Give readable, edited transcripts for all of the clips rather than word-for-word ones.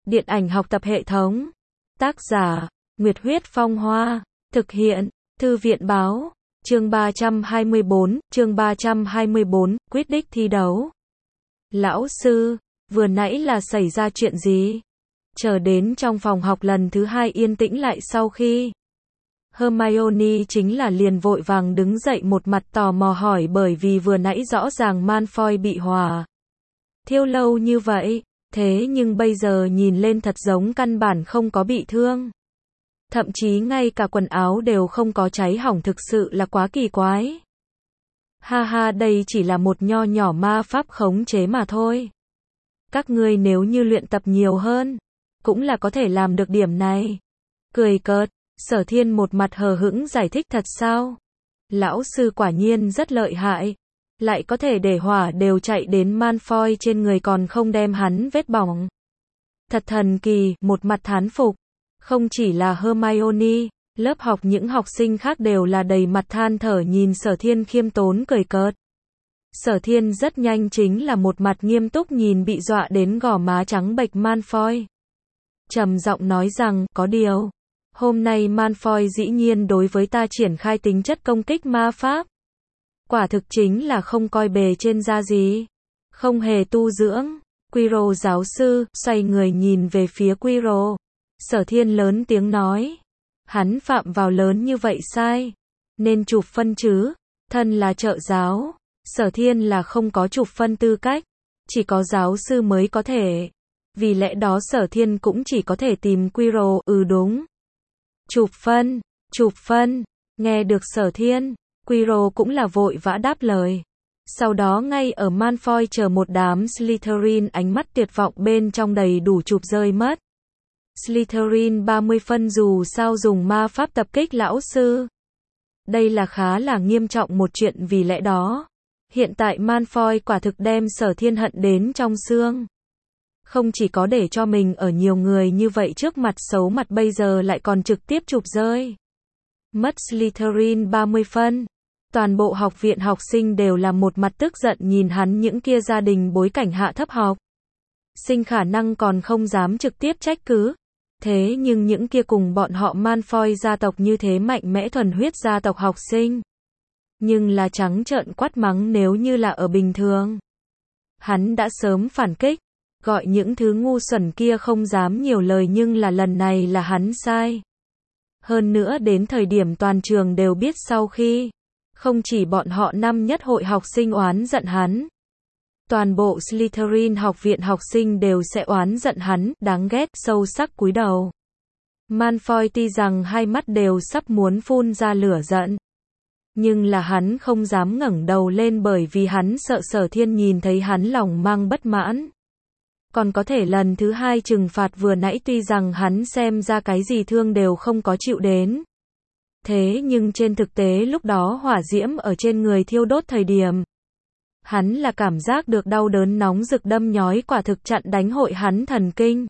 Điện ảnh học tập hệ thống. Tác giả, Nguyệt Huyết Phong Hoa. Thực hiện, Thư viện Báo. Chương 324, quyết định thi đấu. Lão sư, vừa nãy là xảy ra chuyện gì? Chờ đến trong phòng học lần thứ 2 yên tĩnh lại sau khi Hermione chính là liền vội vàng đứng dậy, một mặt tò mò hỏi, bởi vì vừa nãy rõ ràng Malfoy bị hỏa thiêu lâu như vậy, thế nhưng bây giờ nhìn lên thật giống căn bản không có bị thương. Thậm chí ngay cả quần áo đều không có cháy hỏng, thực sự là quá kỳ quái. Ha ha, đây chỉ là một nho nhỏ ma pháp khống chế mà thôi. Các ngươi nếu như luyện tập nhiều hơn, cũng là có thể làm được điểm này. Cười cợt, Sở Thiên một mặt hờ hững giải thích, thật sao? Lão sư quả nhiên rất lợi hại. Lại có thể để hỏa đều chạy đến Malfoy trên người còn không đem hắn vết bỏng. Thật thần kỳ, một mặt thán phục. Không chỉ là Hermione, lớp học những học sinh khác đều là đầy mặt than thở nhìn Sở Thiên khiêm tốn cười cợt. Sở Thiên rất nhanh chính là một mặt nghiêm túc nhìn bị dọa đến gò má trắng bệch Malfoy. Trầm giọng nói rằng, có điều, hôm nay Malfoy dĩ nhiên đối với ta triển khai tính chất công kích ma pháp. Quả thực chính là không coi bề trên ra gì. Không hề tu dưỡng. Quirrell giáo sư, xoay người nhìn về phía Quirrell. Sở Thiên lớn tiếng nói. Hắn phạm vào lớn như vậy sai. Nên chụp phân chứ. Thân là trợ giáo. Sở Thiên là không có chụp phân tư cách. Chỉ có giáo sư mới có thể. Vì lẽ đó Sở Thiên cũng chỉ có thể tìm Quirrell, đúng. Chụp phân. Nghe được Sở Thiên, Quirrell cũng là vội vã đáp lời. Sau đó ngay ở Malfoy chờ một đám Slytherin ánh mắt tuyệt vọng bên trong đầy đủ chụp rơi mất. Slytherin 30 phân dù sao dùng ma pháp tập kích lão sư. Đây là khá là nghiêm trọng một chuyện, vì lẽ đó. Hiện tại Malfoy quả thực đem Sở Thiên hận đến trong xương. Không chỉ có để cho mình ở nhiều người như vậy trước mặt xấu mặt, bây giờ lại còn trực tiếp chụp rơi mất Slytherin 30 phân. Toàn bộ học viện học sinh đều là một mặt tức giận nhìn hắn, những kia gia đình bối cảnh hạ thấp học sinh khả năng còn không dám trực tiếp trách cứ. Thế nhưng những kia cùng bọn họ Malfoy gia tộc như thế mạnh mẽ thuần huyết gia tộc học sinh, nhưng là trắng trợn quát mắng, nếu như là ở bình thường, hắn đã sớm phản kích, gọi những thứ ngu xuẩn kia không dám nhiều lời, nhưng là lần này là hắn sai. Hơn nữa đến thời điểm toàn trường đều biết, sau khi không chỉ bọn họ năm nhất hội học sinh oán giận hắn, toàn bộ Slytherin học viện học sinh đều sẽ oán giận hắn, đáng ghét, sâu sắc cúi đầu. Malfoy tuy rằng hai mắt đều sắp muốn phun ra lửa giận, nhưng là hắn không dám ngẩng đầu lên, bởi vì hắn sợ Sở Thiên nhìn thấy hắn lòng mang bất mãn. Còn có thể lần thứ 2 trừng phạt vừa nãy, tuy rằng hắn xem ra cái gì thương đều không có chịu đến. Thế nhưng trên thực tế lúc đó hỏa diễm ở trên người thiêu đốt thời điểm, hắn là cảm giác được đau đớn nóng rực đâm nhói, quả thực chặn đánh hội hắn thần kinh.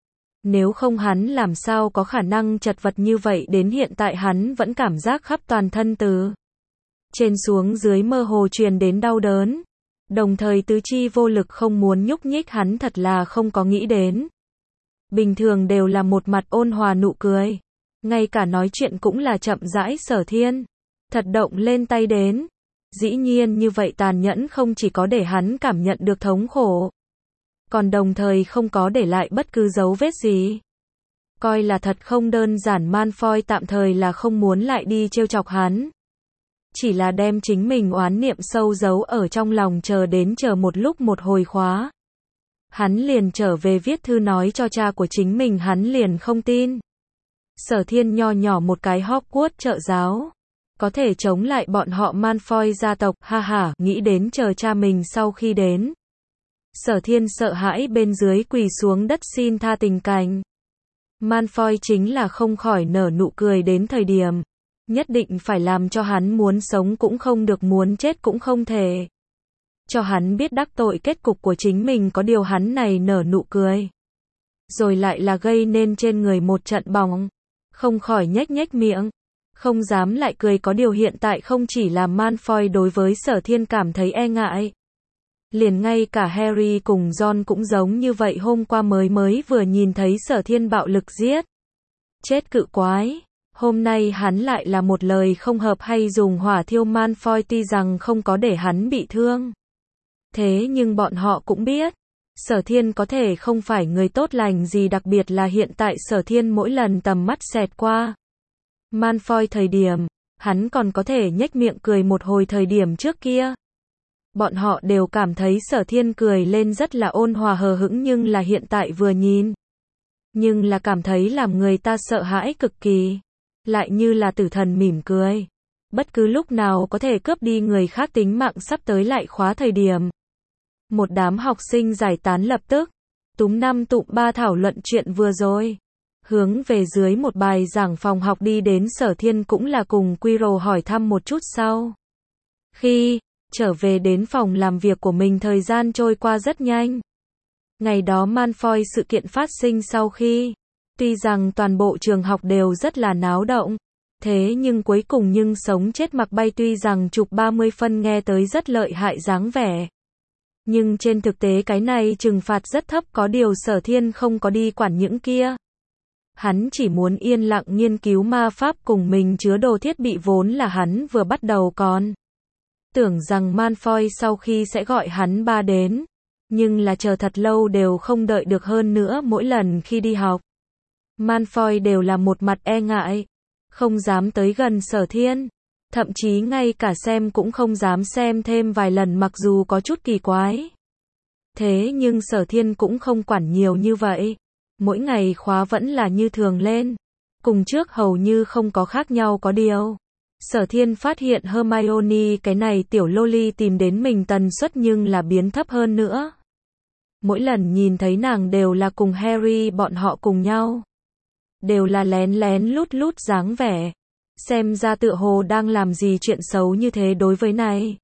Nếu không hắn làm sao có khả năng chật vật như vậy, đến hiện tại hắn vẫn cảm giác khắp toàn thân từ trên xuống dưới mơ hồ truyền đến đau đớn. Đồng thời tứ chi vô lực không muốn nhúc nhích, hắn thật là không có nghĩ đến. Bình thường đều là một mặt ôn hòa nụ cười. Ngay cả nói chuyện cũng là chậm rãi. Sở Thiên thật động lên tay đến. Dĩ nhiên như vậy tàn nhẫn, không chỉ có để hắn cảm nhận được thống khổ, còn đồng thời không có để lại bất cứ dấu vết gì. Coi là thật không đơn giản. Malfoy tạm thời là không muốn lại đi trêu chọc hắn. Chỉ là đem chính mình oán niệm sâu giấu ở trong lòng, chờ một lúc một hồi khóa. Hắn liền trở về viết thư nói cho cha của chính mình, hắn liền không tin. Sở Thiên nho nhỏ một cái Hogwarts trợ giáo, có thể chống lại bọn họ Malfoy gia tộc, ha ha, nghĩ đến chờ cha mình sau khi đến. Sở Thiên sợ hãi bên dưới quỳ xuống đất xin tha tình cảnh. Malfoy chính là không khỏi nở nụ cười, đến thời điểm nhất định phải làm cho hắn muốn sống cũng không được, muốn chết cũng không thể. Cho hắn biết đắc tội kết cục của chính mình, có điều hắn này nở nụ cười, rồi lại là gây nên trên người một trận bỏng. Không khỏi nhếch nhếch miệng, không dám lại cười, có điều hiện tại không chỉ là Malfoy đối với Sở Thiên cảm thấy e ngại. Liền ngay cả Harry cùng Ron cũng giống như vậy, hôm qua mới vừa nhìn thấy Sở Thiên bạo lực giết chết cự quái. Hôm nay hắn lại là một lời không hợp hay dùng hỏa thiêu Malfoy, tuy rằng không có để hắn bị thương. Thế nhưng bọn họ cũng biết, Sở Thiên có thể không phải người tốt lành gì, đặc biệt là hiện tại Sở Thiên mỗi lần tầm mắt xẹt qua Malfoy thời điểm, hắn còn có thể nhếch miệng cười một hồi, thời điểm trước kia. Bọn họ đều cảm thấy Sở Thiên cười lên rất là ôn hòa hờ hững, nhưng là hiện tại vừa nhìn, nhưng là cảm thấy làm người ta sợ hãi cực kỳ. Lại như là tử thần mỉm cười, bất cứ lúc nào có thể cướp đi người khác tính mạng, sắp tới lại khóa thời điểm. Một đám học sinh giải tán lập tức, túm năm tụm ba thảo luận chuyện vừa rồi. Hướng về dưới một bài giảng phòng học đi đến, Sở Thiên cũng là cùng Quirrell hỏi thăm một chút sau. Khi trở về đến phòng làm việc của mình, thời gian trôi qua rất nhanh. Ngày đó Malfoy sự kiện phát sinh sau khi, tuy rằng toàn bộ trường học đều rất là náo động, thế nhưng cuối cùng nhưng sống chết mặc bay, tuy rằng chụp 30 phân nghe tới rất lợi hại dáng vẻ. Nhưng trên thực tế cái này trừng phạt rất thấp, có điều Sở Thiên không có đi quản những kia. Hắn chỉ muốn yên lặng nghiên cứu ma pháp cùng mình chứa đồ thiết bị, vốn là hắn vừa bắt đầu còn tưởng rằng Malfoy sau khi sẽ gọi hắn ba đến, nhưng là chờ thật lâu đều không đợi được, hơn nữa mỗi lần khi đi học, Malfoy đều là một mặt e ngại, không dám tới gần Sở Thiên, thậm chí ngay cả xem cũng không dám xem thêm vài lần, mặc dù có chút kỳ quái. Thế nhưng Sở Thiên cũng không quản nhiều như vậy, mỗi ngày khóa vẫn là như thường lên, cùng trước hầu như không có khác nhau, có điều Sở Thiên phát hiện Hermione cái này tiểu loli tìm đến mình tần suất nhưng là biến thấp hơn nữa. Mỗi lần nhìn thấy nàng đều là cùng Harry bọn họ cùng nhau, đều là lén lén lút lút dáng vẻ, xem ra tựa hồ đang làm gì chuyện xấu như thế. Đối với này,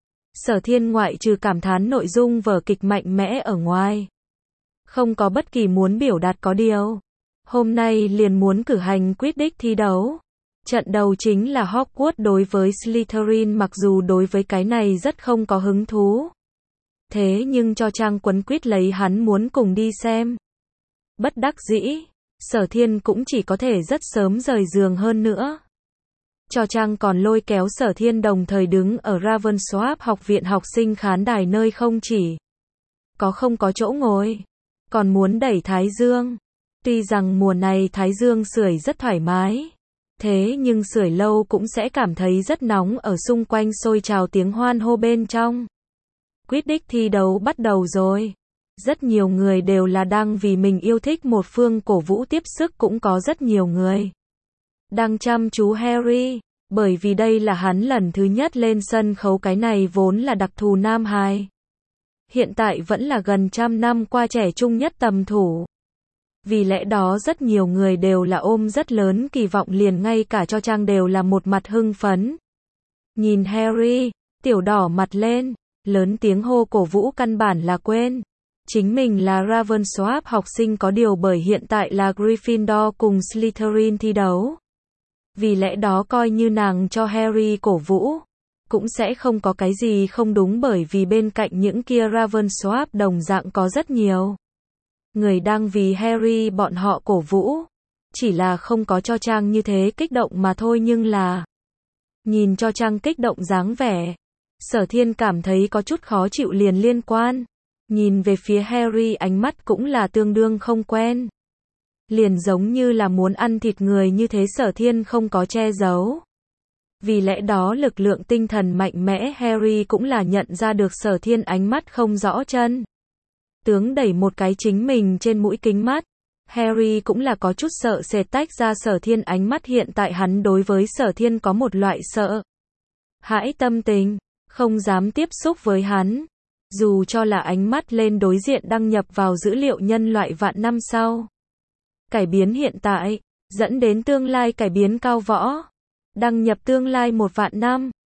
Sở Thiên ngoại trừ cảm thán nội dung vở kịch mạnh mẽ ở ngoài, không có bất kỳ muốn biểu đạt, có điều hôm nay liền muốn cử hành Quidditch thi đấu. Trận đầu chính là Hogwarts đối với Slytherin, mặc dù đối với cái này rất không có hứng thú. Thế nhưng cho Trang quấn quýt lấy hắn muốn cùng đi xem. Bất đắc dĩ, Sở Thiên cũng chỉ có thể rất sớm rời giường, hơn nữa cho Trang còn lôi kéo Sở Thiên đồng thời đứng ở Ravensworth học viện học sinh khán đài, nơi không chỉ không có chỗ ngồi, còn muốn đẩy thái dương. Tuy rằng mùa này thái dương sưởi rất thoải mái, thế nhưng sưởi lâu cũng sẽ cảm thấy rất nóng, ở xung quanh sôi trào tiếng hoan hô bên trong. Quidditch thi đấu bắt đầu rồi. Rất nhiều người đều là đang vì mình yêu thích một phương cổ vũ tiếp sức, cũng có rất nhiều người đang chăm chú Harry, bởi vì đây là hắn lần thứ nhất lên sân khấu, cái này vốn là đặc thù nam hài. Hiện tại vẫn là gần trăm năm qua trẻ trung nhất tầm thủ. Vì lẽ đó rất nhiều người đều là ôm rất lớn kỳ vọng, liền ngay cả cho Trang đều là một mặt hưng phấn. Nhìn Harry, tiểu đỏ mặt lên, lớn tiếng hô cổ vũ, căn bản là quên chính mình là Ravensworth học sinh, có điều bởi hiện tại là Gryffindor cùng Slytherin thi đấu. Vì lẽ đó coi như nàng cho Harry cổ vũ, cũng sẽ không có cái gì không đúng, bởi vì bên cạnh những kia Ravensworth đồng dạng có rất nhiều người đang vì Harry bọn họ cổ vũ. Chỉ là không có cho Trang như thế kích động mà thôi, nhưng là nhìn cho Trang kích động dáng vẻ, Sở Thiên cảm thấy có chút khó chịu, liền liên quan nhìn về phía Harry, ánh mắt cũng là tương đương không quen. Liền giống như là muốn ăn thịt người như thế, Sở Thiên không có che giấu. Vì lẽ đó lực lượng tinh thần mạnh mẽ, Harry cũng là nhận ra được Sở Thiên ánh mắt không rõ chân tướng, đẩy một cái chính mình trên mũi kính mắt. Harry cũng là có chút sợ sệt tách ra Sở Thiên ánh mắt, hiện tại hắn đối với Sở Thiên có một loại sợ hãi tâm tình, không dám tiếp xúc với hắn. Dù cho là ánh mắt lên đối diện đăng nhập vào dữ liệu nhân loại vạn năm sau. Cải biến hiện tại, dẫn đến tương lai cải biến cao võ. Đăng nhập tương lai 1 vạn năm.